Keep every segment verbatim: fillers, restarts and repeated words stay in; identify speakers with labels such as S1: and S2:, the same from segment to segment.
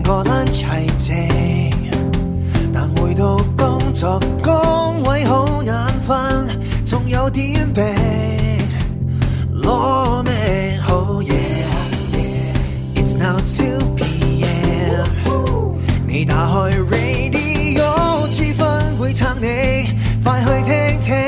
S1: 個 lunch 係正，但回到工作崗位好眼瞓，仲有點病，攞命好嘢 It's now two p m 你打開 radio 氣氛會撐你，快去聽聽。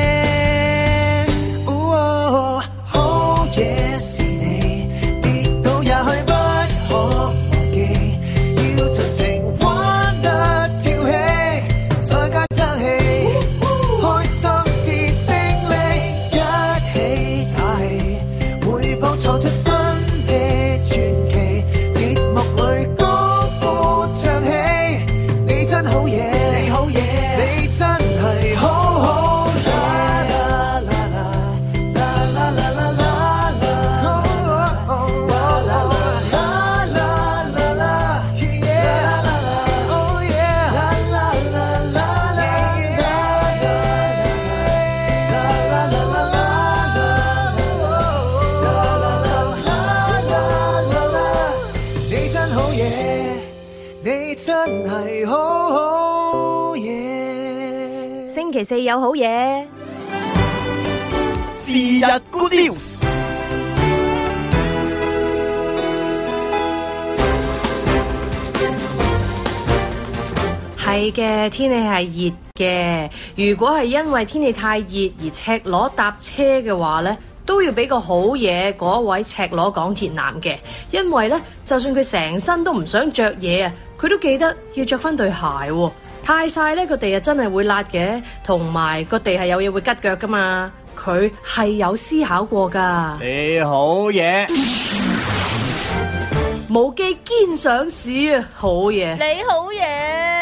S1: 哦，好嘢是你，跌倒也許不可忘記，要盡情玩得跳起，再加爭氣，開心是勝利，一起打氣，會否創出新的傳奇？節目裏高呼唱起，你真好嘢，你好嘢，你真係好好嘢。啦啦啦啦啦啦啦啦啦啦啦啦啦啦 yeah 啦啦 oh yeah 啦啦啦啦啦啦啦啦啦啦，你真好嘢，你真係好好嘢。
S2: 星期四有好嘢，
S3: 是日 good news。
S2: 係嘅，天氣係熱嘅。如果係因為天氣太熱而赤裸搭車嘅話呢，都要俾個好嘢嗰位赤裸港鐵男嘅，因為呢，就算佢成身都唔想着嘢啊，佢都記得要着翻對鞋喎。太曬呢個地啊真係會辣嘅，同埋個地係有嘢會拮腳噶嘛，佢係有思考過噶。
S3: 你好嘢，
S2: 無記堅上市啊，好嘢！
S4: 你好嘢。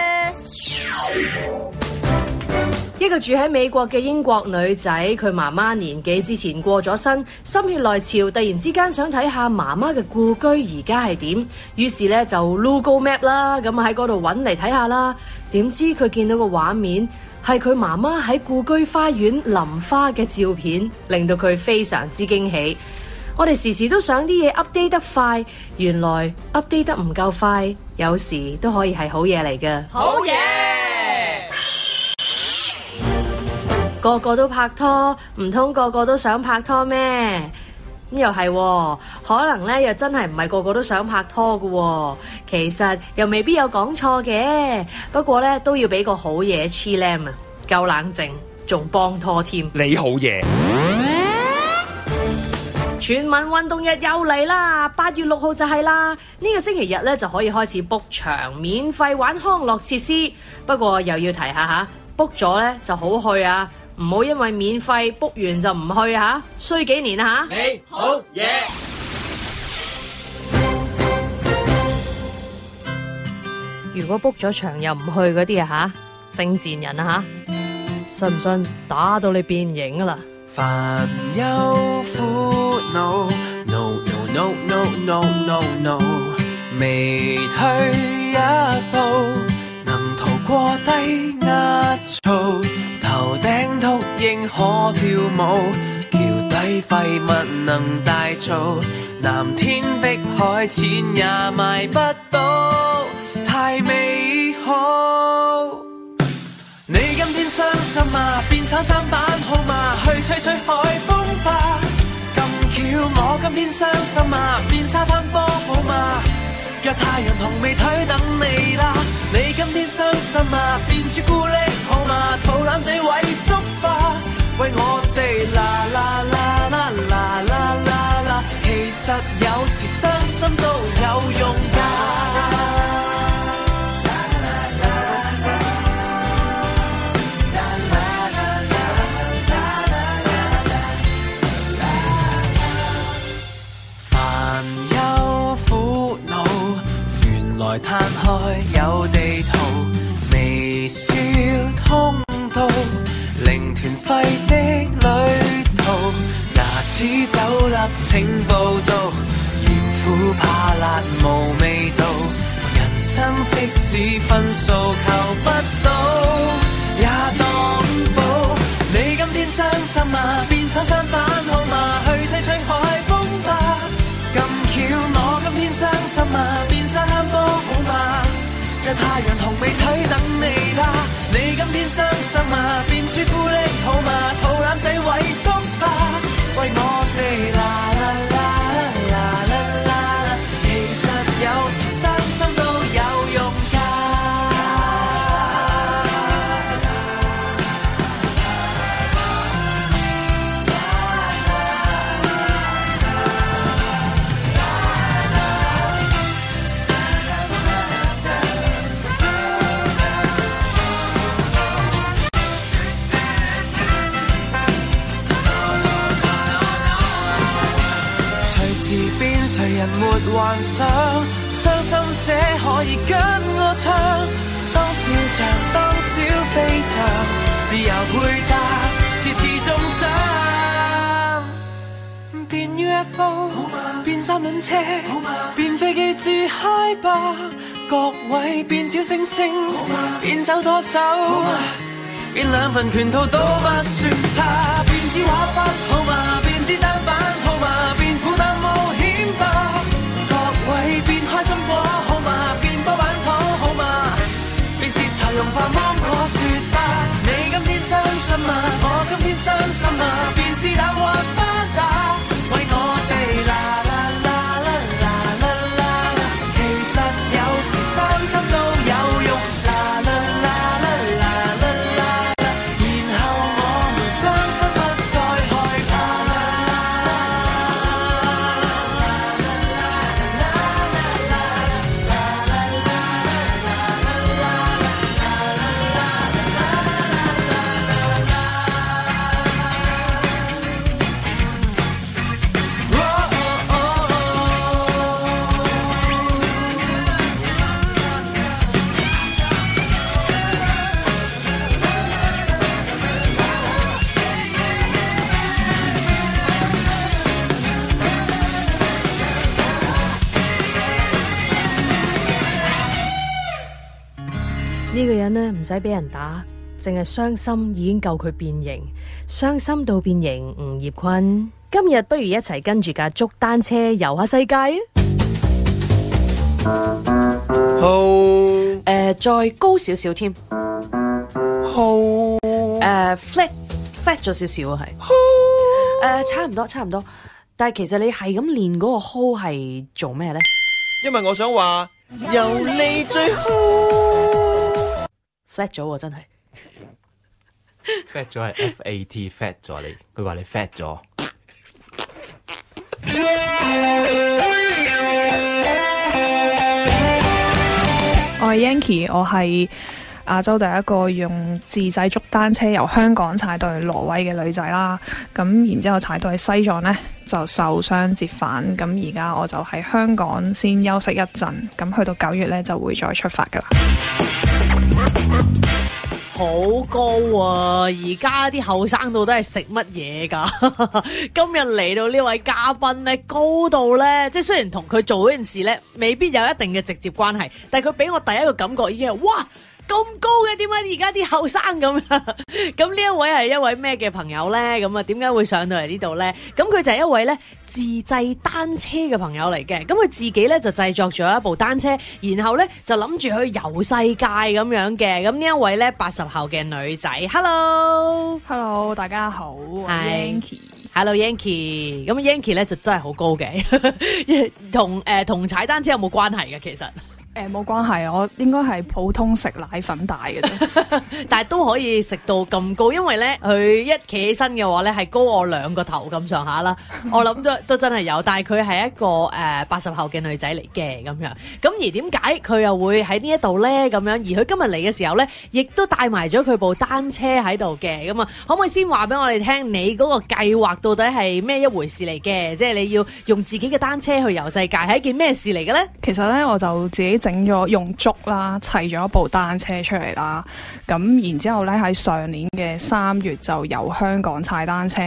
S2: 一個住喺美國嘅英國女仔，佢媽媽年幾之前過咗身，心血來潮，突然之間想睇下媽媽嘅故居而家係點，於是咧就 Google Map 啦，咁喺嗰度揾嚟睇下啦。點知佢見到個畫面係佢媽媽喺故居花園淋花嘅照片，令到佢非常之驚喜。我哋時時都想啲嘢 update 得快，原來 update 得唔夠快，有時都可以係好嘢嚟嘅。
S4: 好嘢！
S2: 個個都拍拖，唔通個個都想拍拖咩？咁又係喎，可能咧又真係唔係個個都想拍拖㗎喎。其實又未必有講錯嘅，不過咧都要俾個好嘢 Chilam 啊，夠冷靜，仲幫拖添。
S3: 你好嘢。
S2: 全民運動日又嚟啦，八月六號就係啦。呢個星期日咧就可以開始 book 場，免費玩康樂設施。不過又要提下吓，book 咗咧就好去啊，唔好因為免費 book 完就唔去吓，衰幾年啊吓。
S3: 你好嘢。
S2: 如果 book 咗場又唔去嗰啲啊吓，正賤人啊吓，信唔信打到你變形啊啦？
S1: 煩憂苦惱 No no no no no no no 未退一步，能逃過低壓槽，頭頂禿鷹可跳舞，橋底廢物能大造，藍天碧海錢也買不到，太美好。你今天傷心嗎？變手三版號碼去吹吹海風吧。咁巧我今天傷心嗎？變沙灘波好嗎？若太陽同美腿等你啦。你今天傷心嗎？變朱古力好嗎？肚腩仔萎縮吧，為我哋啦啦啦啦啦啦啦啦。其實有時傷心都有用㗎。攤開有地圖，微笑通道，零團費的旅途，牙齒走粒請報到，鹽苦怕辣無味道，人生即使分數求不到，也當寶。你今天傷心嗎？變手三版號碼去吹吹海風吧。咁巧我今天傷心嗎？變沙灘波好嗎？ 日太陽同美腿等你啦。你今天傷心啊，變朱古力好嗎？肚腩仔萎縮吧，為我哋啦啦啦啦啦啦。其實有時傷心都有用㗎。誰人沒幻想，傷心者可以跟我唱，當小象，當小飛象，自由配搭，次次中獎。變 U F O， 變三輪車，變飛機自嗨吧，各位變小星星，變手拖手，變兩份拳套都不算差，變支畫筆好嗎？變支單反好嗎？變苦難冒險吧，各位變開心果好嗎？變波板糖好嗎？變舌頭融化芒果雪吧，你今天傷心啊，我今天傷心啊，變是但或不打，為我哋啦啦啦啦啦啦啦啦，其實有時傷心都有用，啦啦啦啦啦啦啦，然後我們傷心不再害怕。
S2: 呢個人呢，唔使俾人打，淨係傷心已經夠佢變形，傷心到變形。吳業坤今日不如一齊跟住架竹單車遊下世界啊！
S1: 好，
S2: 誒、呃，再高少少添，
S1: 好，
S2: 誒、呃、，flat flat 咗少少啊，係，誒、呃，差唔多差唔多，但係其實你係咁練嗰個 hold 係做咩咧？
S1: 因為我想話有你最好。
S2: flat 咗喎，真係
S3: fat 咗係 F A T fat 咗你，佢話你 fat 咗。
S4: 我係 Yanky， 我係亞洲第一個用自製竹單車由香港踩到去挪威嘅女仔啦。咁然之後踩到去西藏呢，就受傷折返。咁而家我就喺香港先休息一陣，咁去到九月呢，就會再出發噶啦。
S2: 好高啊！而家啲後生到底係食乜嘢噶？今日嚟到呢位嘉賓咧，高度咧，即係雖然同佢做嗰件事咧，未必有一定嘅直接關係，但係佢俾我第一個感覺已經係哇！咁高嘅，點解而家啲後生咁樣？咁呢一位係一位咩嘅朋友呢？咁啊，點解會上到嚟呢度呢？咁佢就係一位咧自製單車嘅朋友嚟嘅。咁佢自己咧就製作咗一部單車，然後咧就諗住去遊世界咁樣嘅。咁呢一位咧八十後嘅女仔 ，Hello，Hello，
S4: 大家好，我係
S2: Yanky。Hello Yanky，咁 Yanky 咧就真係好高嘅，同誒同踩單車有冇關係嘅？其實？
S4: 誒冇關係，我應該係普通食奶粉大嘅啫，
S2: 但係都可以食到咁高，因為咧佢一企起身嘅話咧係高我兩個頭咁上下啦。我諗都都真係有，但係佢係一個誒八十後嘅女仔嚟嘅咁樣。咁而點解佢又會喺呢一度咧咁樣？而佢今日嚟嘅時候咧，亦都帶埋咗佢部單車喺度嘅。咁啊，可唔可以先話俾我哋聽，你嗰個計劃到底係咩一回事嚟嘅？即係你要用自己嘅單車去遊世界，係一件咩事嚟嘅咧？
S4: 其實咧，我就自己整咗用竹啦，砌咗一部單車出嚟啦。咁然之後咧，喺上年嘅三月就由香港踩單車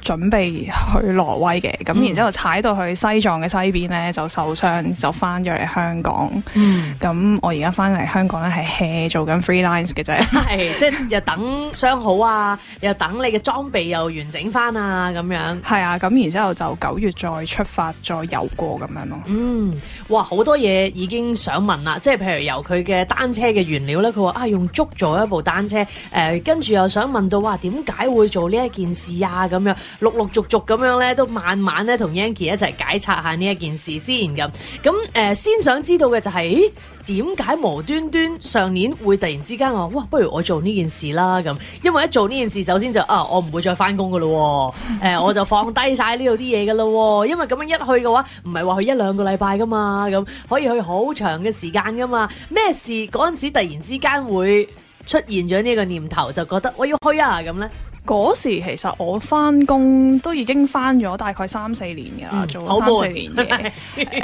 S4: 準備去挪威嘅，咁、嗯、然之後踩到去西藏嘅西邊咧就受傷，就翻咗嚟香港。嗯，咁我而家翻嚟香港咧係 hea 做緊 freelance 嘅啫，
S2: 係即係又等傷好啊，又等你嘅裝備又完整翻啊，咁樣。
S4: 係啊，咁然之後就九月再出發再遊過咁樣咯。
S2: 嗯，哇，好多嘢已經想問啦，即係譬如由佢嘅單車嘅原料咧，佢話啊用竹做一部單車，誒、呃、跟住又想問到哇點解會做呢一件事啊咁樣。陸陸續續咁樣咧，都慢慢咧同 Yanky 一齊解拆下呢一件事先咁。咁誒、呃，先想知道嘅就係、是，點解無端端上年會突然之間話，哇，不如我做呢件事啦咁。因為一做呢件事，首先就啊，我唔會再翻工噶咯，誒、呃，我就放低晒呢度啲嘢噶咯。因為咁樣一去嘅話，唔係話去一兩個禮拜噶嘛，咁可以去好長嘅時間噶嘛。咩事嗰陣時突然之間會出現咗呢個念頭，就覺得我要去啊咁咧？
S4: 嗰時其實我翻工都已經翻咗大概三四年㗎啦，嗯、做咗三四年嘅。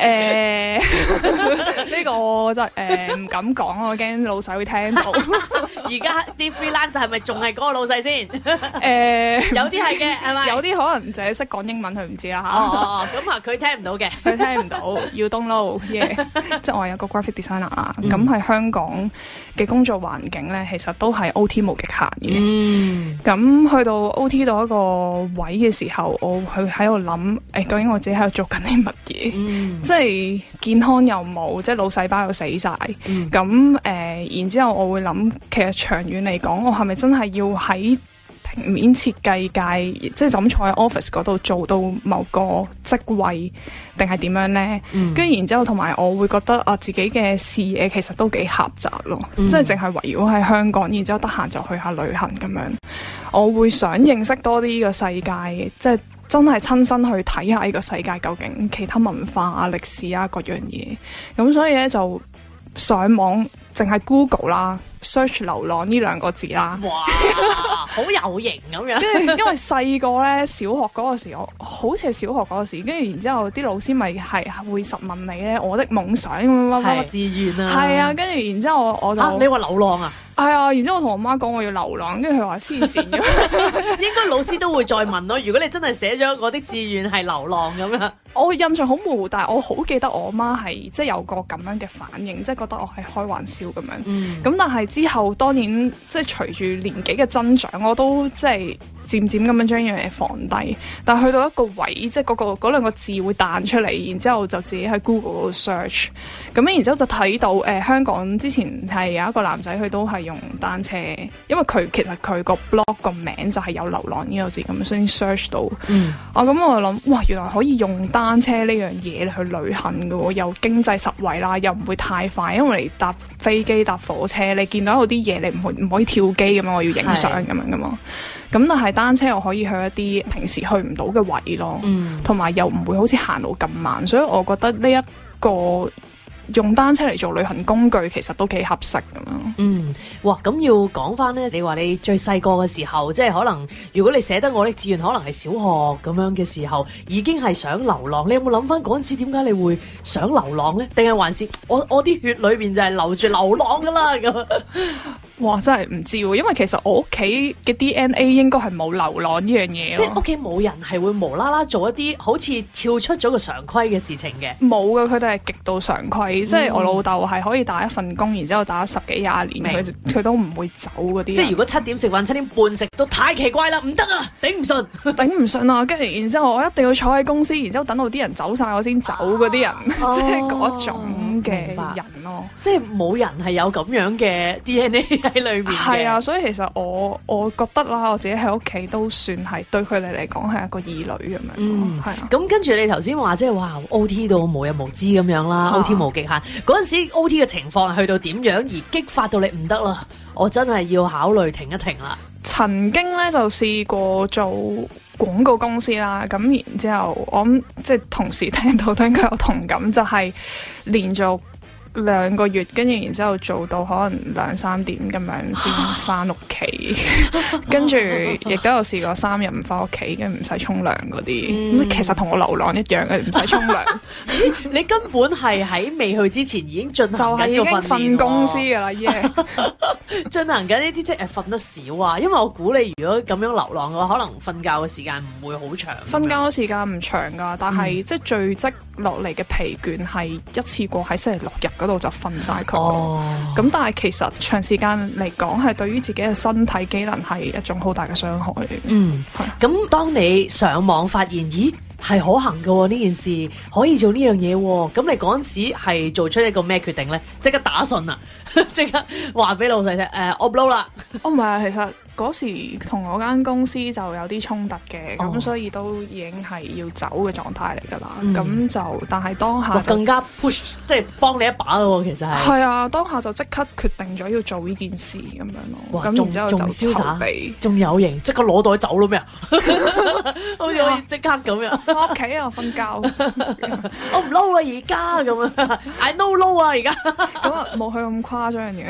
S4: 誒，呢個真係誒唔敢講，我驚老細會聽到。
S2: 而家啲 freelance 係咪仲係嗰個老細先？誒、
S4: 呃，
S2: 有啲係嘅，係咪？
S4: 有啲可能淨係識講英文，佢唔知啦嚇。
S2: 哦哦，咁啊，佢聽唔到嘅，
S4: 佢聽唔到，要 download 嘅。即係我有個 graphic designer 啦，咁喺香港嘅工作環境咧，其實都係 O T 無極限嘅。嗯，咁。去到 O T 到一個位嘅時候，我去喺度諗，誒，究竟我自己喺度做緊啲乜嘢？嗯、即係健康又冇，即係腦細胞又死晒。咁誒、嗯呃，然之後我會諗，其實長遠嚟講，我係咪真係要喺平面設計界，即係就咁坐喺 office 嗰度做到某個職位，定係點樣呢？跟住、嗯、然之後，同埋我會覺得啊，自己嘅視野其實都幾狹窄咯，嗯、即係淨係圍繞喺香港，然之後得閒就去下旅行咁樣。我會想認識多啲呢個世界，即係真係親身去睇下呢個世界究竟其他文化啊、歷史啊各樣嘢。咁所以咧就上網，淨係 Google 啦。search 流浪呢兩個字啦，
S2: 哇，好有型咁樣。
S4: 跟住因為細個咧，小學嗰個時候，好似係小學嗰個時，跟住然之後啲老師咪係會實問你咧，我的夢想乜乜乜
S2: 志願啊，
S4: 係啊，跟住然之後我我就、
S2: 啊、你話流浪啊？
S4: 係啊，然之後我同我媽講我要流浪，跟住佢話黐線嘅。
S2: 應該老師都會再問咯。如果你真係寫咗嗰啲志願係流浪咁樣，
S4: 我印象好模糊，但係我好記得我媽係即係有個咁樣嘅反應，即係覺得我係開玩笑咁樣。咁、嗯、但係之後當然即係隨住年紀嘅增長，我都即係漸漸咁樣將呢樣嘢放低。但係去到一個位，即係嗰、嗰個嗰兩個字會彈出嚟，然之後就自己喺 Google 度 search。咁然之後就睇到誒、呃、香港之前係有一個男仔，佢都係用單車，因為佢其實佢個 blog 個名就係有流浪呢個字咁，所以 search 到。嗯，啊咁我就諗，哇，原來可以用單車呢樣嘢去旅行嘅喎，又經濟實惠啦，又唔會太快，因為你搭飛機搭火車，你見到有啲嘢你唔可唔可以跳機咁樣，我要影相咁樣噶嘛。咁但係單車我可以去一啲平時去唔到嘅位咯，同埋、嗯、又唔會好似行路咁慢，所以我覺得呢一個用單車嚟做旅行工具其實都幾合適咁樣。
S2: 嗯，哇，咁要講翻咧，你話你最細個嘅時候，即係可能如果你寫得我的志願，可能係小學咁樣嘅時候，已經係想流浪。你有冇諗翻嗰陣時點解你會想流浪咧？定係還是我我啲血裏邊就係流住流浪噶啦咁？
S4: 哇，真係唔知喎，因為其實我屋企嘅 D N A 應該係冇流浪呢樣嘢，
S2: 即係屋企冇人係會無啦啦做一啲好似跳出咗個常規嘅事情嘅。
S4: 冇㗎，佢哋係極度常規，嗯、即係我老豆係可以打一份工，然之後打十幾廿年，佢佢白都唔會走嗰啲。即
S2: 係如果七點食飯，七點半食都太奇怪啦，唔得啊，頂唔順，
S4: 頂唔順啊！跟住然之後我一定要坐喺公司，然之後等到啲人走晒我先走嗰啲人，啊、即係嗰種嘅人咯。
S2: 即係冇人係有咁樣嘅 D N A 喺裏面嘅。
S4: 係啊，所以其實我我覺得啦，我自己喺屋企都算係對佢哋嚟講係一個異類咁樣。嗯，係啊。
S2: 咁跟住你頭先話即係話 O T 到無日無之咁樣啦、啊、，O T 無極限。嗰陣時 O T 嘅情況去到點樣而激發到你唔得啦？我真係要考慮停一停啦。
S4: 曾經咧就試過做廣告公司啦，咁然之後我諗即係同事聽到都應該有同感，就係、是、連續兩個月，跟住然之後做到可能兩三點咁樣先翻屋企，跟住亦都有試過三日唔翻屋企，跟住唔使沖涼嗰啲。咁、嗯、其實同我流浪一樣嘅，唔使沖涼。
S2: 你根本係喺未去之前已經進行緊個訓練，
S4: 就係已經瞓公司噶啦，已經。
S5: 進行緊呢啲即係誒瞓得少啊？因為我估你如果咁樣流浪嘅話，可能瞓覺嘅時間唔會好長。
S4: 瞓覺嘅時間唔長㗎，但係、嗯、即係聚積落嚟嘅疲倦係一次過喺星期六日嗰度就瞓晒佢。哦，咁但係其實長時間嚟講係對於自己嘅身體機能係一種好大嘅傷害嚟嘅。
S5: 嗯，係。咁當你上網發現，咦？係可行嘅喎，呢件事可以做呢樣嘢喎，咁你嗰陣時係做出一個咩決定咧？即刻打信啊！即刻話俾老細聽，誒、呃，我唔撈啦。
S4: 哦，唔係啊，其實嗰時同我間公司就有啲衝突嘅，咁、哦、所以都已經係要走嘅狀態嚟㗎啦。咁、嗯、就但係當下就
S5: 更加 push， 即係幫你一把咯。其實係
S4: 係啊，當下就即刻決定咗要做呢件事咁樣咯。咁然之後就籌備，
S5: 仲有型，即刻攞袋走咯咩啊？好似可以即刻咁樣
S4: 翻屋企啊，瞓覺。
S5: 我唔撈啊，而家咁啊，I no 撈啊，而家
S4: 咁啊，冇去咁誇張嘅。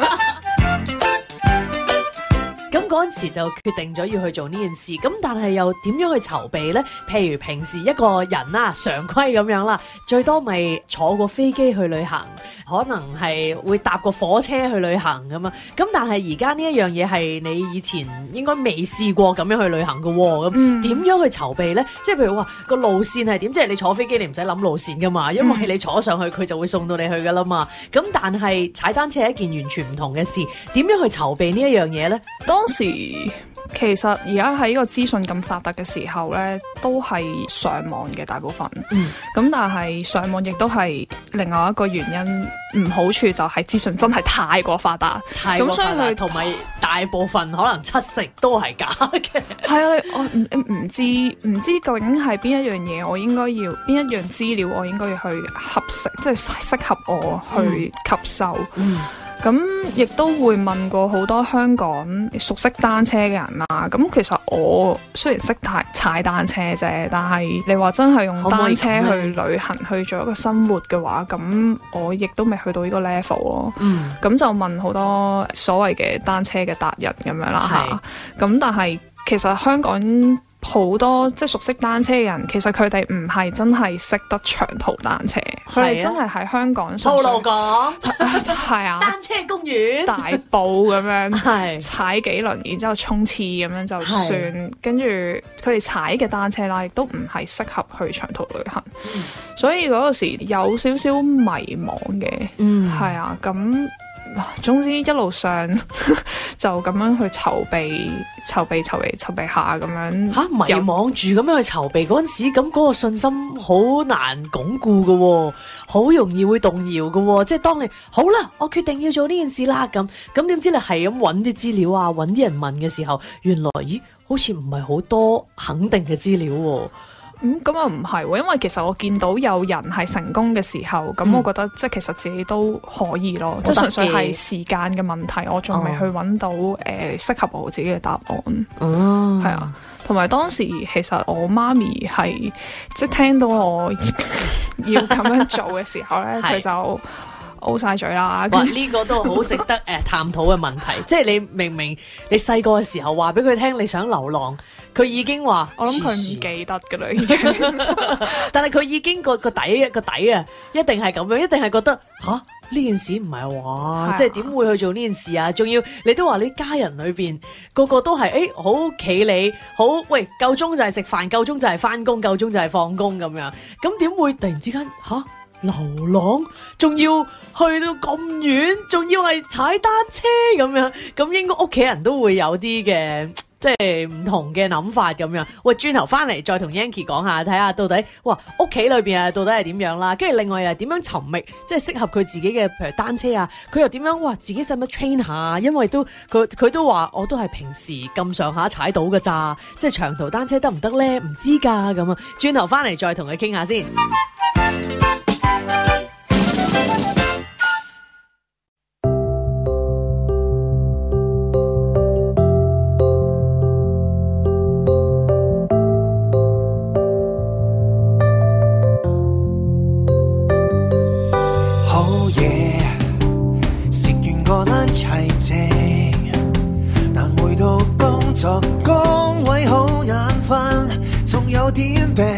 S5: 咁嗰陣時就決定咗要去做呢件事，咁但係又點樣去籌備呢？譬如平時一個人啦，常規咁樣啦，最多咪坐個飛機去旅行，可能係會搭個火車去旅行咁啊。咁但係而家呢一樣嘢係你以前應該未試過咁樣去旅行嘅喎，咁點樣去籌備呢？即係譬如話個路線係點？即係你坐飛機你唔使諗路線噶嘛，因為你坐上去佢就會送到你去噶啦嘛。咁但係踩單車係一件完全唔同嘅事，點樣去籌備呢一樣嘢呢？
S4: 當時其實而家喺呢個資訊咁發達嘅時候呢，都係上網嘅大部分。嗯，咁但係上網亦都係另外一個原因，唔好處就係資訊真係太過發達，咁所以佢
S5: 同埋大部分可能七成都係假嘅。
S4: 係啊，我唔唔知唔知究竟係邊一樣嘢，我應該要邊一樣資料，我應該要去合適，即係適合我去吸收。嗯。嗯咁亦都會問過好多香港熟悉單車嘅人啦。咁其實我雖然識踩踩單車啫，但係你話真係用單車去旅行去做一個生活嘅話，咁我亦都未去到呢個 level 咯。嗯，咁就問好多所謂嘅單車嘅達人咁樣啦嚇。咁但係其實香港好多即係熟悉單車嘅人，其實佢哋唔係真係識得長途單車，佢哋、啊、真係喺香港
S5: 套路講
S4: 係啊，
S5: 單車公園
S4: 大埔咁樣踩幾輪，然之後衝刺咁樣就算，跟住佢哋踩嘅單車啦，亦都唔係適合去長途旅行，嗯、所以嗰個時有少少迷茫嘅，嗯，係啊，咁。總之一路上就咁樣去籌備、籌備、籌備、籌備下咁樣
S5: 吓，迷惘住咁樣去籌備嗰陣時，咁嗰個信心好難鞏固㗎，好容易會動搖㗎。即係當你好啦，我決定要做呢件事啦，咁咁點知你係咁揾啲資料啊，揾啲人問嘅時候，原來咦，好似唔係好多肯定嘅資料。
S4: 咁咁啊唔係喎，因為其實我見到有人係成功嘅時候，咁、嗯、我覺得即係其實自己都可以咯，即係純粹係時間嘅問題，我仲未去揾到誒、哦呃、適合我自己嘅答案。哦，係啊，同埋當時其實我媽咪係即係聽到我要咁樣做嘅時候咧，佢就 O 晒嘴啦。
S5: 哇！呢、這個都好值得誒、呃、探討嘅問題，即係你明明你細個嘅時候話俾佢聽你想流浪。佢已經話，
S4: 我諗佢唔記得噶啦，已經。
S5: 但係佢已經個個底個底啊，一定係咁樣，一定係覺得吓呢件事唔係話，即係點會去做呢件事啊？仲要你都話你家人裏邊個個都係誒好企理，好喂夠鐘就係食飯，夠鐘就係翻工，夠鐘就係放工咁樣，咁點會突然之間吓流浪，仲要去到咁遠，仲要係踩單車咁樣，咁應該屋企人都會有啲嘅。即係唔同嘅諗法咁樣，喂，轉頭翻嚟再同 Yanky 講下，睇下到底，哇，屋企裏邊啊到底係點樣啦？跟住另外又係點樣尋覓，即係適合佢自己嘅，譬如單車啊，佢又點樣，哇，自己使乜 train 下？因為都佢佢都話，我都係平時咁上下踩到㗎咋，即係長途單車得唔得咧？唔知㗎咁啊！轉頭翻嚟再同佢傾下先。
S6: 作崗位好眼瞓，仲有點病，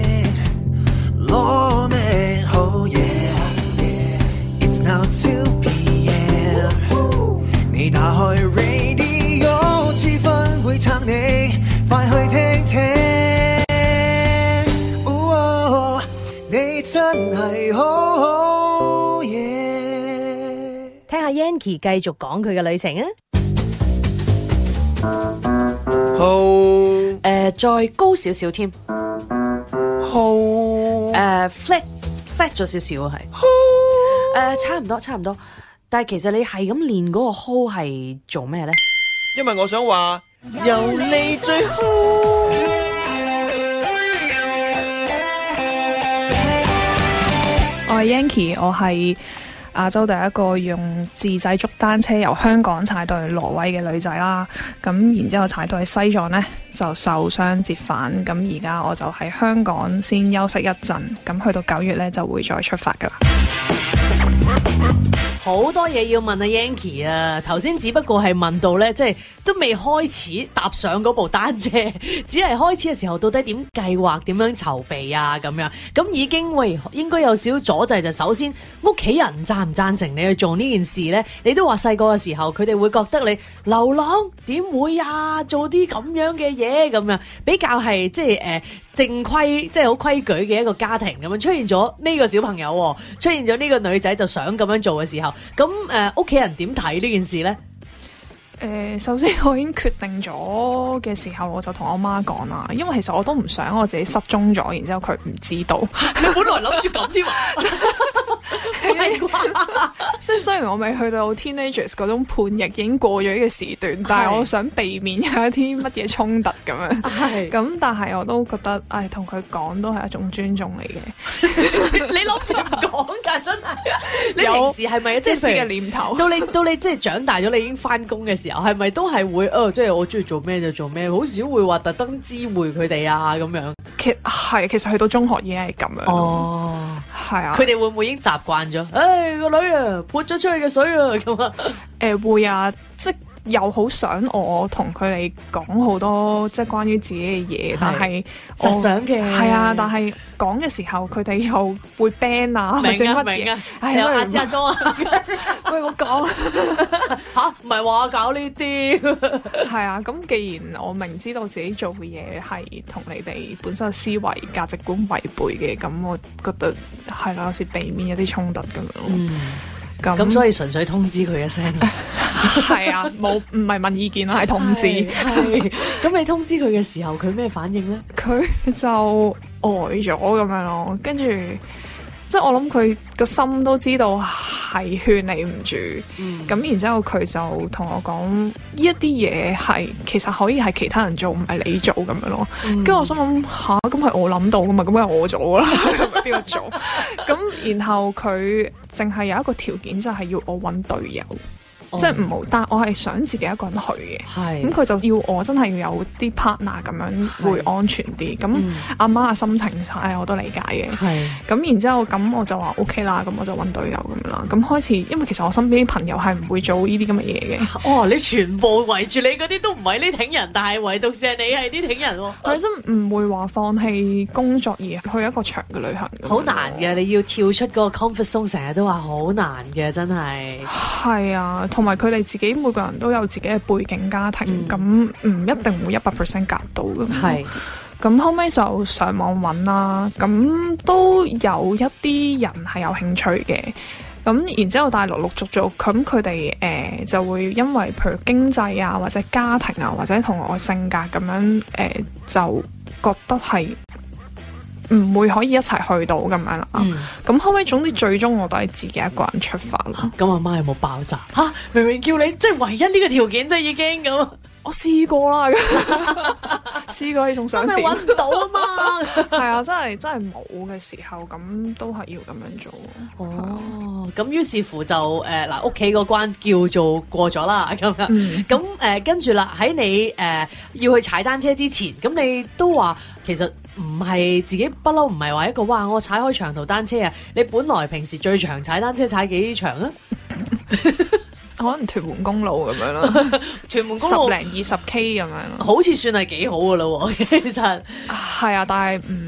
S6: 攞命好嘢。It's now two p m 你你打開 radio， 氣氛會撐你，快去聽聽。哦，你真係好好嘢。
S2: 聽下 Yankee 繼續講佢嘅旅程啊！
S6: 好，
S5: 誒、呃，再高少少添，
S6: 好，
S5: 誒、呃、，flat flat 咗少少係，誒、呃，差唔多差唔多。但係其實你係咁練嗰個 hold 係做咩咧？
S6: 因為我想話有你最好。
S4: 我係 Yankee， 我係亞洲第一個用自製竹單車由香港踩到去挪威嘅女仔啦。咁然之後踩到去西藏呢，就受傷折返。咁而家我就喺香港先休息一陣，咁去到九月呢，就會再出發噶啦。
S5: 好多嘢要問阿 Yankee 啊，頭先只不過係問到咧，即係都未開始踏上嗰部單車，只係開始嘅時候，到底點計劃、點樣籌備啊咁樣，咁已經喂應該有少少阻滯。就首先屋企人贊唔贊成你去做呢件事咧？你都話細個嘅時候，佢哋會覺得你流浪點會啊，做啲咁樣嘅嘢咁樣，比較係即係誒。呃正規即係好規矩嘅一個家庭咁樣，出現咗呢個小朋友，出現咗呢個女仔就想咁樣做嘅時候，咁誒屋企人點睇呢件事呢？
S4: 誒、呃，首先我已經決定咗嘅時候，我就同我媽講啦，因為其實我都唔想我自己失蹤咗，然之後佢唔知道。
S5: 你本來諗住咁添啊？
S4: 即係雖然我未去到 teenagers 嗰種叛逆已經過咗呢個時段，但係我想避免有一啲乜嘢衝突咁樣。係咁，但係我都覺得，唉，同佢講都係一種尊重嚟嘅。
S5: 你諗住唔講㗎，真係。你平時係咪即係
S4: 嘅念頭？
S5: 到你到你即係長大咗，你已經翻工嘅時候，係咪都係會哦？即係我中意做咩就做咩，好少會話特登知會佢哋啊咁樣。
S4: 其係其實去到中學已經係咁樣。
S5: 哦，
S4: 係啊。
S5: 佢哋會唔會已經習慣咗？唉，個女啊，潑咗出去嘅水啊咁啊。
S4: 誒會啊，即又好想我同佢哋講好多即係關於自己嘅嘢，但係
S5: 實想嘅
S4: 係啊，但係講嘅時候佢哋又會 ban 啊，或者乜嘢？
S5: 係啊，阿阿莊啊，
S4: 喂，我講
S5: 吓，唔係話搞呢啲。
S4: 係啊，咁既然我明知道自己做嘅嘢係同你哋本身嘅思維價值觀違背嘅，咁我覺得係啦，有時避免一啲衝突咁樣。嗯。
S5: 咁咁所以純粹通知佢一聲，
S4: 係啊，冇唔係問意見啦，係通知。
S5: 係咁你通知佢嘅時候，佢咩反應咧？
S4: 佢就呆咗咁樣咯，跟住即係我諗佢個心都知道係勸你唔住，咁、嗯、然之後佢就同我講呢一啲嘢係其實可以係其他人做，唔係你做咁樣咯。跟住、嗯、我心諗吓，咁係我諗到噶嘛，咁係我做啦，邊個做？咁然後佢淨係有一個條件，就係要我揾隊友。哦、即係唔好，但我係想自己一個人去嘅。係咁佢就要我真係要有啲 partner 咁樣會安全啲。咁阿媽嘅心情，唉，我都理解嘅。係咁然之後，咁我就話 OK 啦，咁我就揾隊友咁樣啦。咁開始，因為其實我身邊啲朋友係唔會做呢啲咁嘅嘢嘅。哦，你全部圍住你嗰啲都唔係呢挺人，但係唯獨是係你係呢挺人喎。係真唔會話放棄工作而去一個長嘅旅行。好難嘅，你要跳出嗰個 comfort zone，成日都話好難嘅，真係。係啊，同埋佢哋自己每個人都有自己嘅背景家庭，咁唔、嗯、一定會一百 percent 夾到嘅。係，咁後尾就上網揾啦，咁都有一啲人係有興趣嘅，咁然之後但係陸陸續續，咁佢哋誒就會因為譬如經濟啊，或者家庭啊，或者同我性格咁樣，誒、呃、就覺得係唔會可以一齊去到咁樣啦。咁、嗯、後尾總之最終我都係自己一個人出發啦。咁阿媽有冇爆炸？吓、啊，明明叫你即係唯一呢個條件啫，已經咁。我試過啦，試過呢種想點真係揾唔到啊嘛。係啊，真係真係冇嘅時候，咁都係要咁樣做。哦，咁於是乎就誒嗱，屋企個關叫做過咗啦，咁樣。咁誒、呃、跟住啦，喺你誒、呃、要去踩單車之前，咁你都話其實唔係自己不嬲，唔係話一個哇我踩開長途單車啊！你本來平時最長踩單車踩幾長啊？可能屯門公路咁樣咯，屯門公路十零二十 K 咁樣，好似算係幾好噶啦。其實係啊，但係唔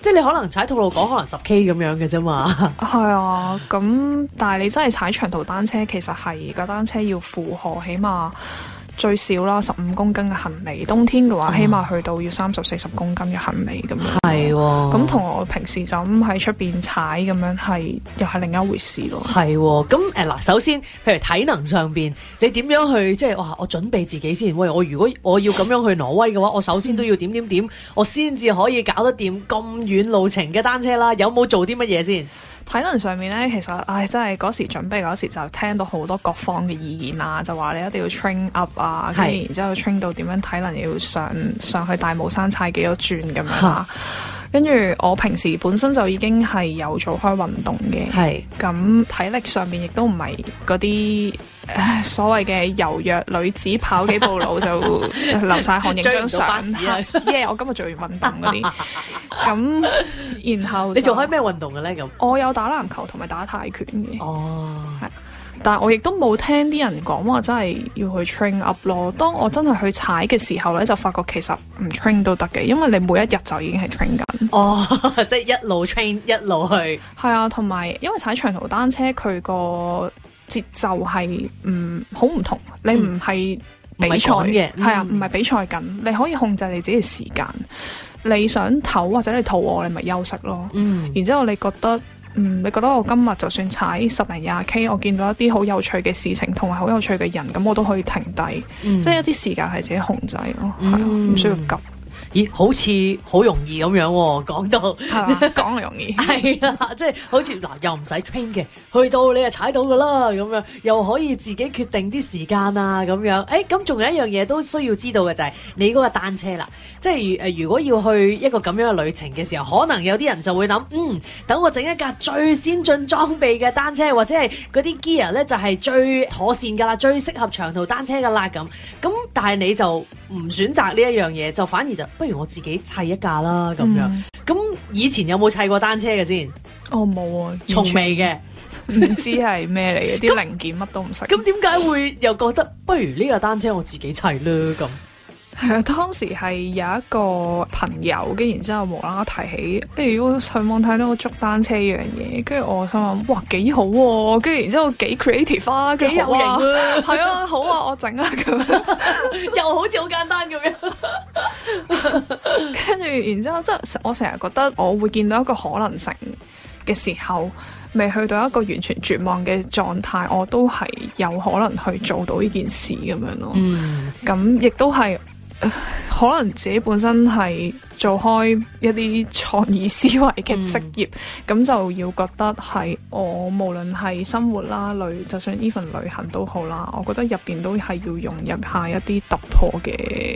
S5: 即係你可能踩吐露港可能十 K 咁樣嘅啫嘛。
S4: 係啊，咁但係你真係踩長途單車，其實係架單車要負荷起碼最少啦十五公斤嘅行李，冬天嘅話、哦、起碼去到要三十四十公斤嘅行李咁樣。
S5: 係喎，
S4: 咁同我平時就咁喺出邊踩咁樣係又係另一回事咯。
S5: 係喎，咁誒嗱，首先譬如體能上邊，你點樣去即係哇？我準備自己先。喂，我如果我要咁樣去挪威嘅話，我首先都要點點點，我先至可以搞得掂咁遠路程嘅單車啦。有冇做啲乜嘢先？
S4: 體能上面咧，其實唉，真係嗰時準備嗰時就聽到好多各方嘅意見啦，就話你一定要 train up 啊，跟住然之後 train 到點樣體能要上上去大帽山踩幾多轉咁樣啦。跟住我平時本身就已經係有做開運動嘅，係咁體力上面亦都唔係嗰啲所謂嘅柔弱女子跑幾步路就流晒汗影張相，耶！我今日做完運動嗰啲，咁然後
S5: 你做開咩運動嘅咧？咁
S4: 我有打籃球同埋打泰拳嘅，
S5: 哦，
S4: 係。但係我亦都冇聽啲人講話真係要去 train up 咯。當我真係去踩嘅時候咧，就發覺其實唔 train 都得嘅，因為你每一日就已經係 train 緊。
S5: 哦，即係一路 train 一路去。
S4: 係啊，同埋因為踩長途單車佢個節奏係唔好唔同，你唔係比賽嘅，係啊，唔係比賽緊，你可以控制你自己嘅時間。你想唞或者你肚餓，你咪休息咯。嗯，然之後你覺得。嗯，你覺得我今日就算踩十零廿 K， 我見到一啲好有趣嘅事情同埋好有趣嘅人，咁我都可以停低，嗯、即係一啲時間係自己控制咯，係啊、嗯，唔需要急。
S5: 咦，好似好容易咁樣喎，講到
S4: 係嘛，講容易
S5: 係啊，即係好似嗱，又唔使 train 嘅，去到你就踩到噶啦，咁樣又可以自己決定啲時間啊，咁樣。誒，咁仲有一樣嘢都需要知道嘅就係、是、你嗰個單車啦，即係誒，如果要去一個咁樣嘅旅程嘅時候，可能有啲人就會諗，嗯，等我整一架最先進裝備嘅單車，或者係嗰啲 gear 咧就係最妥善噶啦，最適合長途單車噶啦，咁咁，但係你就唔選擇呢一樣嘢，就反而就不如我自己砌一架啦咁樣。咁、嗯、以前有冇砌過單車嘅先？
S4: 哦，冇啊，
S5: 從未嘅，
S4: 唔知係咩嚟嘅，啲零件乜都唔識。
S5: 咁點解會又覺得不如呢架單車我自己砌啦咁？
S4: 係啊，當時係有一個朋友，跟然之後無啦啦提起，誒，如果上網睇到個捉單車呢樣嘢，跟住我心諗，哇，幾好喎！跟住然之後幾 creative 啊，幾有型啊，係啊，好啊，我整啊咁樣，
S5: 又好似好簡單咁樣。
S4: 跟住然之後，即係我成日覺得我會見到一個可能性嘅時候，未去到一個完全絕望嘅狀態，我都係有可能去做到呢件事咁樣咯。嗯，咁亦都係。可能自己本身係做開一啲創意思維嘅職業，咁、嗯、就要覺得係我無論係生活啦、旅，就算 even 旅行都好啦，我覺得入邊都係要融入下一啲突破嘅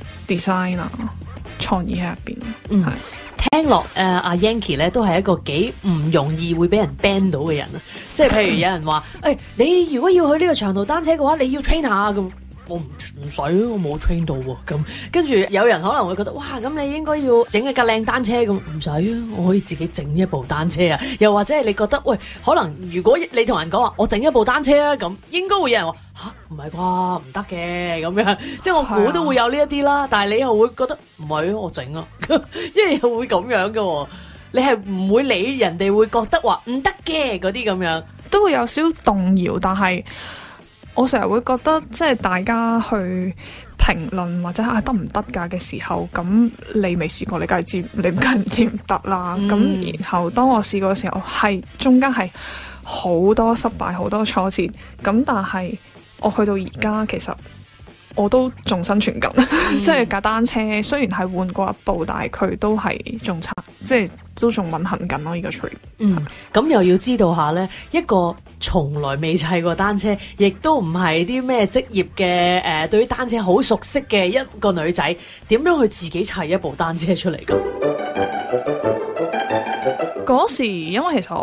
S4: design 啊、創意喺入邊。嗯，係
S5: 聽落誒，阿 Yanky 咧都係一個幾唔容易會俾人 ban 到嘅人啊！即係譬如有人話，誒、欸，你如果要去呢個長途單車嘅話，你要 train 下咁。我唔唔使，我冇 train 到喎。咁跟住有人可能會覺得，哇！咁你應該要整一架靚單車咁，唔使啊，我可以自己整一部單車啊。又或者係你覺得，喂，可能如果你同人講話，我整一部單車啊，咁應該會有人話吓，唔係啩，唔得嘅咁樣。即係我估都會有呢一啲啦。但係你又會覺得唔係啊，我整啊，因為又會咁樣嘅。你係唔會理人哋會覺得話唔得嘅嗰啲咁樣，
S4: 都會有少少動搖，但係。我成日會覺得，即係大家去評論或者啊得唔得㗎嘅時候，咁你未試過，你梗係知，你梗係唔知唔得啦。咁、嗯、然後當我試過嘅時候，係中間係好多失敗，好多挫折。咁但係我去到而家，其實我都仲生存緊。嗯、即係架單車雖然係換過一部，但係佢都係仲差，即係都仲運行緊咯。呢個 trip。
S5: 嗯，咁又要知道下呢一個。從來未砌過單車，亦都唔係啲咩職業嘅誒、呃，對於單車好熟悉嘅一個女仔，點樣去自己砌一部單車出嚟㗎？
S4: 嗰時因為其實我誒、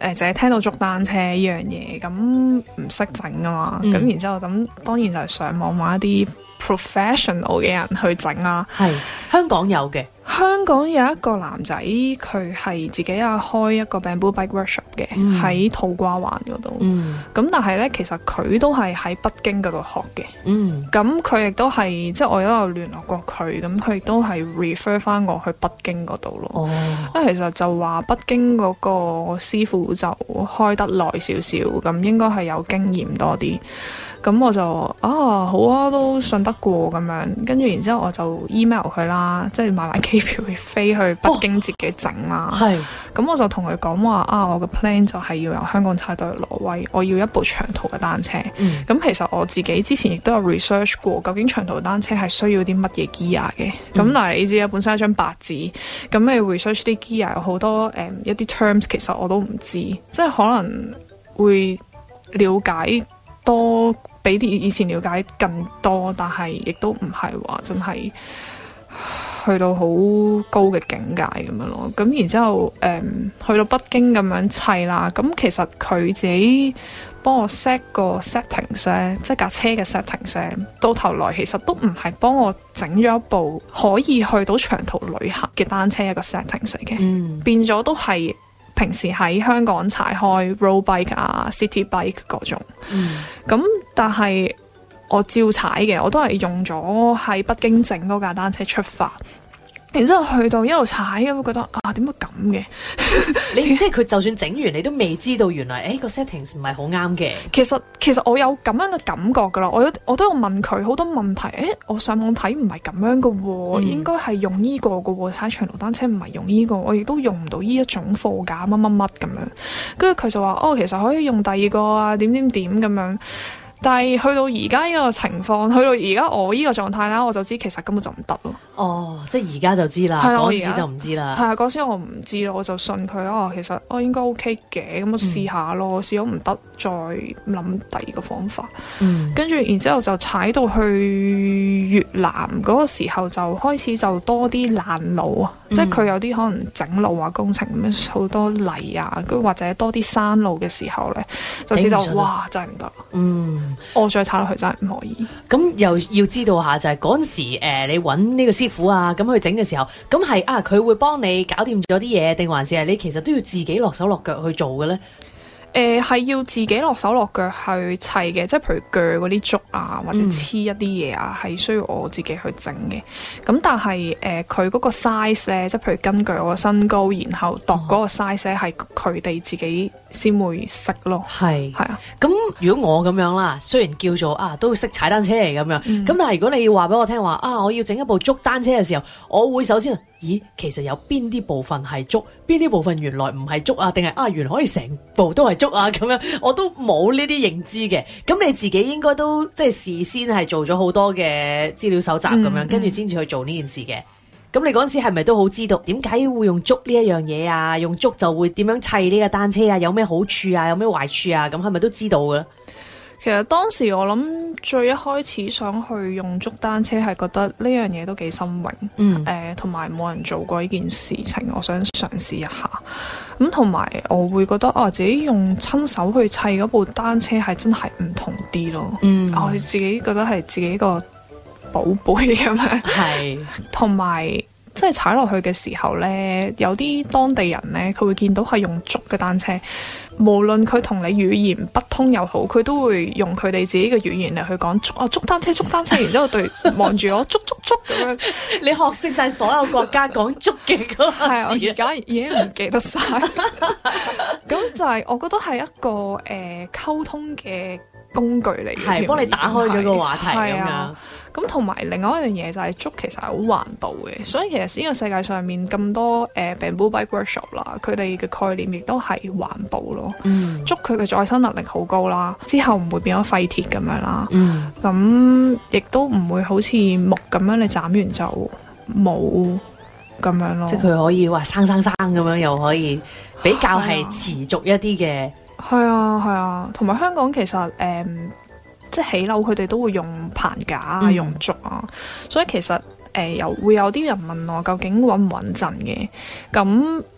S4: 誒淨係聽到捉單車呢樣嘢，咁唔識整啊嘛，咁、嗯、然之後咁當然就係上網揾一啲 professional 嘅人去整啦。
S5: 係香港有嘅。
S4: 香港有一個男仔，佢係自己啊開一個 bamboo bike workshop 嘅，喺、嗯、土瓜灣嗰度。咁、嗯、但係咧，其實佢都係喺北京嗰度學嘅。咁佢亦都係，即係我都有聯絡過佢，咁佢亦都係 refer 翻我去北京嗰度咯。哦，因為其實就話北京嗰個師傅就開得耐少少，咁應該係有經驗多啲。咁我就啊好啊，都信得過咁樣，跟住然之後我就 email 佢啦，即係買埋機票去飛去北京自己整啦。係、哦，咁我就同佢講話啊，我嘅 plan 就係要由香港踩到去挪威，我要一部長途嘅單車。咁、嗯、其實我自己之前亦都有 research 過，究竟長途單車係需要啲乜嘢 gear 嘅。咁、嗯、但係你知啊，本身一張白紙，咁你 research 啲 gear 有好多誒、嗯、一啲 terms， 其實我都唔知，即係可能會了解多。比以前了解更多，但係亦都唔係話真係去到好高嘅境界咁樣咯。咁然之後，誒、嗯、去到北京咁樣砌啦。咁其實佢自己幫我 set 個 settings 咧，即係架車嘅 settings， 到頭來其實都唔係幫我整咗一部可以去到長途旅行嘅單車一個 settings 嚟嘅、嗯，變咗都係平時喺香港踩開 road bike 啊、city bike 嗰種，咁、嗯、但係我照踩嘅，我都係用咗喺北京整嗰架單車出發，然之後去到一路踩咁，覺得啊點解咁嘅？
S5: 你即係佢就算整完，你都未知道原來誒個 settings 唔係好啱嘅。
S4: 其實其實我有咁樣嘅感覺噶啦，我有我都有問佢好多問題。誒，我上網睇唔係咁樣嘅喎、嗯，應該係用呢個嘅喎。踩長途單車唔係用呢個，我亦都用唔到呢一種貨架乜乜乜咁樣。跟住佢就話哦，其實可以用第二個啊，點點點咁樣。但係去到而家呢個情況，去到而家我呢個狀態啦，我就知其實根本就唔得咯。
S5: 哦，即係而家就知啦，嗰時就唔知啦。係啊，
S4: 嗰時我唔知咯，我就信佢啊。其實我應該 OK 嘅，咁我試下咯。試咗唔得，再諗第二個方法。嗯，跟住然之後就踩到去越南嗰個時候，就開始就多啲爛路啊、嗯，即係佢有啲可能整路啊工程咁樣好多泥啊，跟或者多啲山路嘅時候咧，就知道哇真係唔得。嗯。我再踩落去真係唔可以。
S5: 咁又要知道下就係嗰陣時誒、呃，你揾呢個師傅啊，咁去整嘅時候，咁係啊，佢會幫你搞掂咗啲嘢，定還是係你其實都要自己落手落腳去做嘅咧？
S4: 誒、呃、係要自己落手落腳去砌嘅，即係譬如鋸嗰啲竹啊，或者黐一啲嘢啊，係、嗯、需要我自己去整嘅。咁但係誒佢嗰個 size 咧，即係譬如根據我個身高，然後度嗰個 size 咧，係佢哋自己先會識咯。係係啊。
S5: 咁如果我咁樣啦，雖然叫做啊都識踩單車嚟咁樣，咁、嗯、但係如果你要話俾我聽話啊，我要整一部竹單車嘅時候，我會首先咦，其實有邊啲部分係竹，邊啲部分原來唔係竹啊？定係啊，原來可以成部都係竹啊？咁樣我都冇呢啲認知嘅。咁你自己應該都即係事先係做咗好多嘅資料搜集咁樣，跟住先至去做呢件事嘅。咁你嗰陣時係咪都好知道點解會用竹呢一樣嘢啊？用竹就會點樣砌呢個單車啊？有咩好處啊？有咩壞處啊？咁係咪都知道嘅咧？
S4: 其實當時我諗最一開始想去用竹單車係覺得呢樣嘢都幾新穎，嗯，誒同埋冇人做過呢件事情，我想嘗試一下。咁同埋我會覺得啊，自己用親手去砌嗰部單車係真係唔同啲咯，嗯，我自己覺得係自己個寶貝咁樣，係，同埋即係踩落去嘅時候呢，有啲當地人呢，佢會見到係用竹嘅單車。無論佢同你語言不通又好，佢都會用佢哋自己嘅語言嚟去講捉啊捉單車捉單車，然之後對望住我捉捉捉咁樣。
S5: 你學識晒所有國家講捉嘅嗰個字，
S4: 係我而家已經唔記得晒。咁就係我覺得係一個誒溝、呃、通嘅工具嚟嘅，
S5: 係幫你打開咗個話題咁樣。
S4: 咁同埋另外一樣嘢就係竹其實係好環保嘅，所以其實呢個世界上面咁多誒、呃、bamboo bike workshop 啦，佢哋嘅概念亦都係環保咯。嗯，竹佢嘅再生能力好高啦，之後唔會變咗廢鐵咁樣啦。嗯，咁亦都唔會好似木咁樣你斬完就冇咁樣咯。
S5: 即係佢可以話生生生咁樣，又可以比較係持續一啲嘅。
S4: 係啊係啊，同埋、啊啊、香港其實誒。嗯即係起樓，佢哋都會用棚架啊、嗯，用竹啊，所以其實誒，又、呃、會有啲人問我究竟穩唔穩陣嘅？咁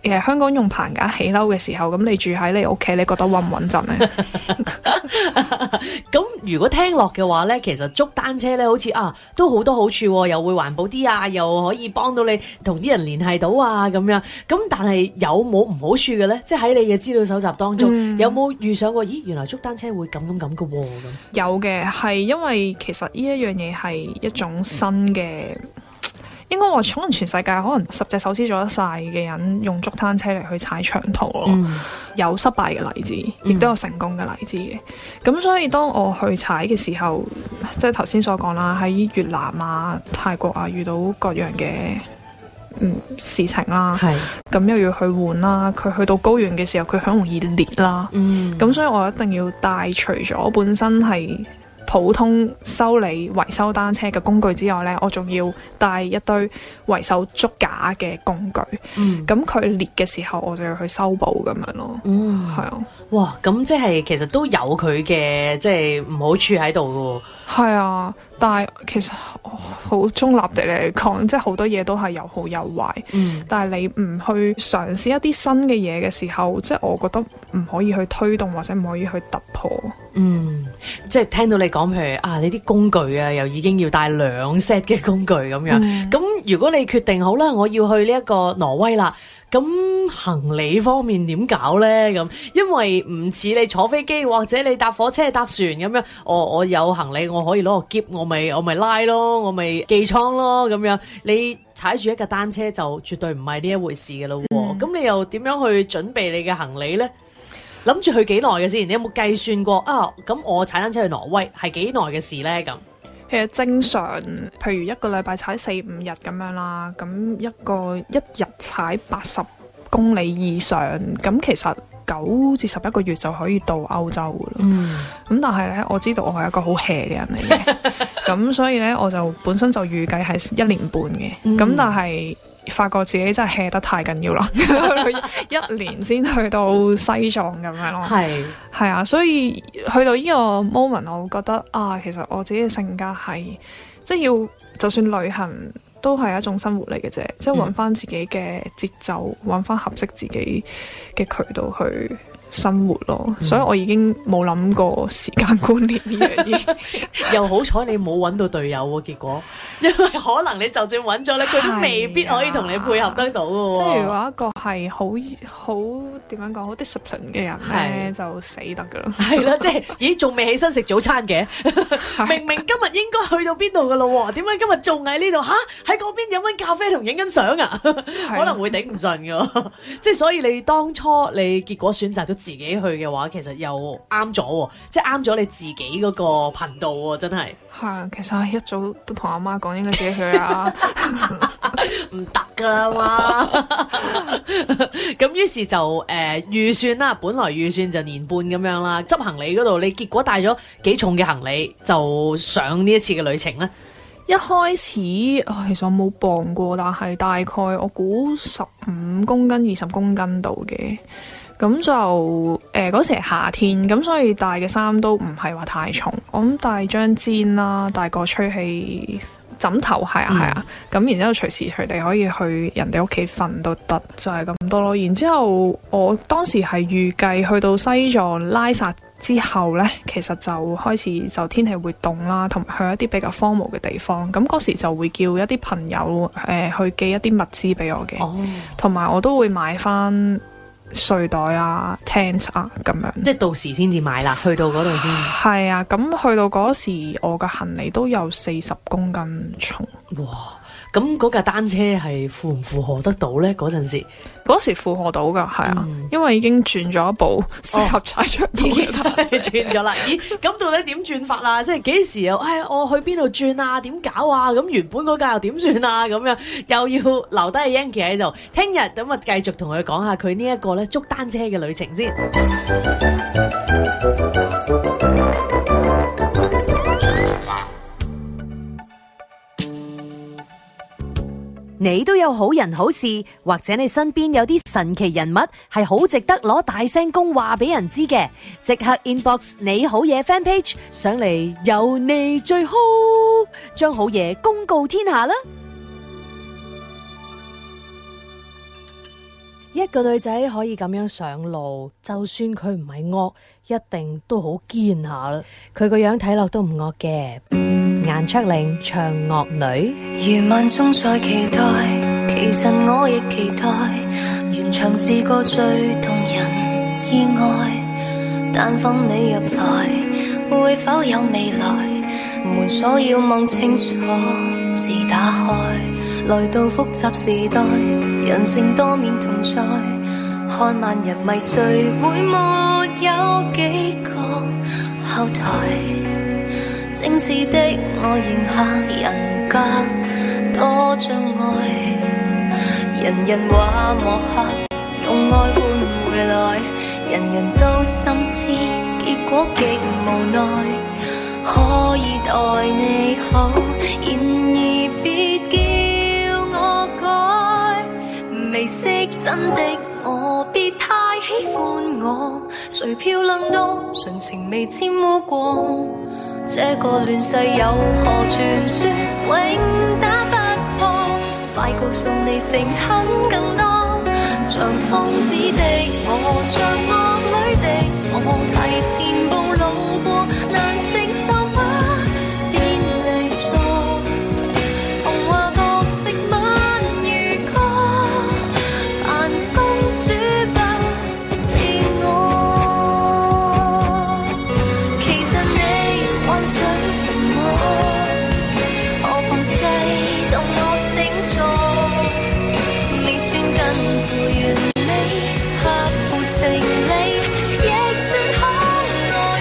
S4: 誒香港用棚架起樓嘅時候，咁你住喺你屋企，你覺得穩唔穩陣咧？
S5: 咁如果聽落嘅話咧，其實捉單車咧，好似啊都好多好處喎，又會環保啲啊，又可以幫到你同啲人聯繫到啊咁樣。咁但係有冇唔好處嘅咧？即係喺你嘅資料搜集當中，
S4: 嗯、
S5: 有冇遇上過？咦，原來捉單車會咁咁咁嘅喎咁。
S4: 有嘅，係因為其實呢一樣嘢係一種新嘅。嗯應該話可能全世界可能十隻手指做得晒嘅人用捉單車嚟去踩長途咯，嗯、有失敗嘅例子，亦都有成功嘅例子嘅。咁、嗯、所以當我去踩嘅時候，即係頭先所講啦，喺越南啊、泰國啊遇到各樣嘅嗯事情啦，咁又要去換啦，佢去到高原嘅時候，佢好容易裂啦。咁、嗯、所以我一定要帶除咗本身係普通修理維修單車嘅工具之外呢，我仲要帶一堆維修竹架嘅工具。咁佢、嗯、裂嘅時候，我就要去修補咁樣咯。嗯，係啊。
S5: 哇，咁即係其實都有佢嘅即係唔好處喺度嘅喎。係
S4: 啊，但係其實好中立地嚟講，即係好多嘢都係有好有壞。嗯，但係你唔去嘗試一啲新嘅嘢嘅時候，即係我覺得唔可以去推動或者唔可以去突破。嗯，
S5: 即係聽到你講，譬如啊，你啲工具啊，又已經要帶兩 set 嘅工具咁樣。咁、嗯、如果你決定好啦，我要去呢一個挪威啦。咁行李方面點搞呢？咁因為唔似你坐飛機或者你搭火車搭船咁樣，我我有行李我可以攞個篋，我咪我咪拉咯，我咪寄倉咯咁樣。你踩住一架單車就絕對唔係呢一回事嘅咯。咁、嗯、你又點樣去準備你嘅行李呢？諗住去幾耐嘅先？你有冇計算過啊？咁我踩單車去挪威係幾耐嘅事呢？咁
S4: 其實正常，譬如一個禮拜踩四五日咁樣啦，咁一個一日踩八十公里以上，咁其實九至十一個月就可以到歐洲噶啦。嗯，咁但係咧，我知道我係一個好 hea 嘅人嚟嘅，咁所以咧我就本身就預計係一年半嘅，咁、嗯、但係發覺自己真係 hea 得太緊要啦，一年先去到西藏咁樣咯。係係啊，所以去到呢個 moment，我覺得啊，其實我自己嘅性格係即係要，就算旅行都係一種生活嚟嘅啫，即係揾翻自己嘅節奏，揾翻合適自己嘅渠道去生活咯，嗯、所以我已經冇諗過時間觀念呢樣嘢。又好彩你冇揾到隊友喎，結果，因為可能你就算揾咗咧，佢都未必可以同你配合得到嘅。即係如果一個係好好點樣講好 discipline 嘅人咧，就死得噶啦。係啦，即係咦，仲未起身食早餐嘅，明明今日應該去到邊度噶咯，點解今日仲喺呢度？吓，喺嗰邊飲緊咖啡同影緊相啊，可能會頂唔順嘅。即係所以你當初你結果選擇咗自己去嘅話，其實又啱咗，即係啱咗你自己嗰個頻道喎，真係。係啊，其實一早都同阿媽講應該自己去啊，唔得噶啦嘛。咁於是就誒預算啦，本來預算就年半咁樣啦。執行李嗰度，你結果帶咗幾重嘅行李就上呢一次嘅旅程咧？一開始、哦、其實我冇磅過，但係大概我估十五公斤、二十公斤度嘅。咁就誒嗰時係夏天，咁所以帶嘅衫都唔係話太重。我諗帶張氈啦，帶個吹氣枕頭，係啊係啊。咁、嗯、然之後隨時隨地可以去人哋屋企瞓都得，就係、是、咁多咯。然之後我當時係預計去到西藏拉薩之後呢，其實就開始就天氣會凍啦，同埋去一啲比較荒蕪嘅地方。咁嗰時就會叫一啲朋友誒、呃、去寄一啲物資俾我嘅，同埋、哦、我都會買翻睡袋啊 tent 啊咁樣，即係到時先至買啦，去到嗰度先。係啊，咁去到嗰時我嘅行李都有四十公斤重。哇！咁嗰架單車係負唔負荷得到呢？嗰陣時，嗰時負荷到噶，係啊，嗯、因為已經轉咗一部適合踩長途嘅單車轉咗啦。咦？咁到底點轉法啦？即係幾時又？哎，我去邊度轉啊？點搞啊？咁原本嗰架又點算啊？咁樣又要留低 Yanky 喺度。聽日咁啊，繼續同佢講下佢呢一個咧捉單車嘅旅程先。你都有好人好事，或者你身邊有啲神奇人物係好值得攞大聲公話俾人知嘅，即刻 inbox 你好嘢 fan page 上嚟，有你最好，將好嘢公告天下啦！
S2: 一個女仔可以咁樣上路，就算佢唔係惡，一定都好堅下啦。佢個樣睇落都唔惡嘅。顏卓靈唱惡女，
S7: 如萬眾在期待，其實我亦期待，原場是個最動人意外。但放你入來，會否有未來？門鎖要望清楚，自打開。來到複雜時代，人性多面同在，看萬人迷，誰會沒有幾個後台？精緻的我迎合人格多障礙，人人話磨合，用愛換回來，人人都心知，結果極無奈。可以待你好，然而別叫我改。未識真的我，別太喜歡我，誰漂亮到純情未沾污過？這個亂世有何傳說永打不破？快告訴你誠懇更多，像瘋子的我，像惡女的我，提前暴露過，難承受嗎？別離座，童話角色吻如歌，扮公主不是我。其實你幻想什麼？何妨細到我星座，未算近乎完美，合乎情理，亦算可愛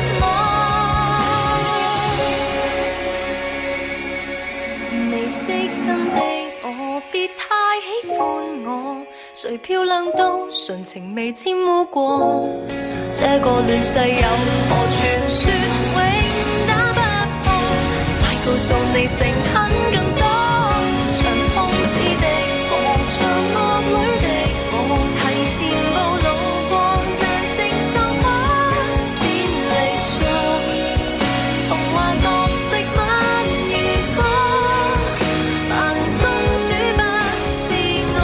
S7: 麼？未識真的我，別太喜歡我，誰漂亮到純情未沾污過？這個亂世有何傳說永打不破？快告訴你誠懇更多，像瘋子的我，像惡女的我，提前暴露過，難承受嗎？別離座，童話角色吻如歌，扮公主不是我。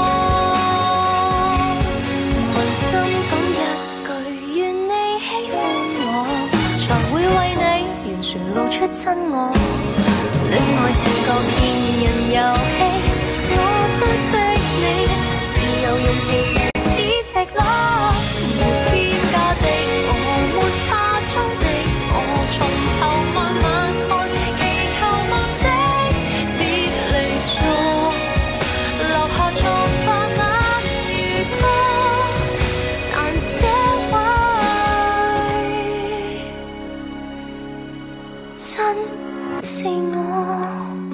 S7: 問心講一句，願你喜歡我，才會為你完全露出真我。戀愛是個騙人遊戲，我珍惜你，自有勇氣如此赤裸。沒添加的我，沒化妝的我，從頭慢慢看，祈求無情別離座，留下錯花吻如歌，但這位真是我。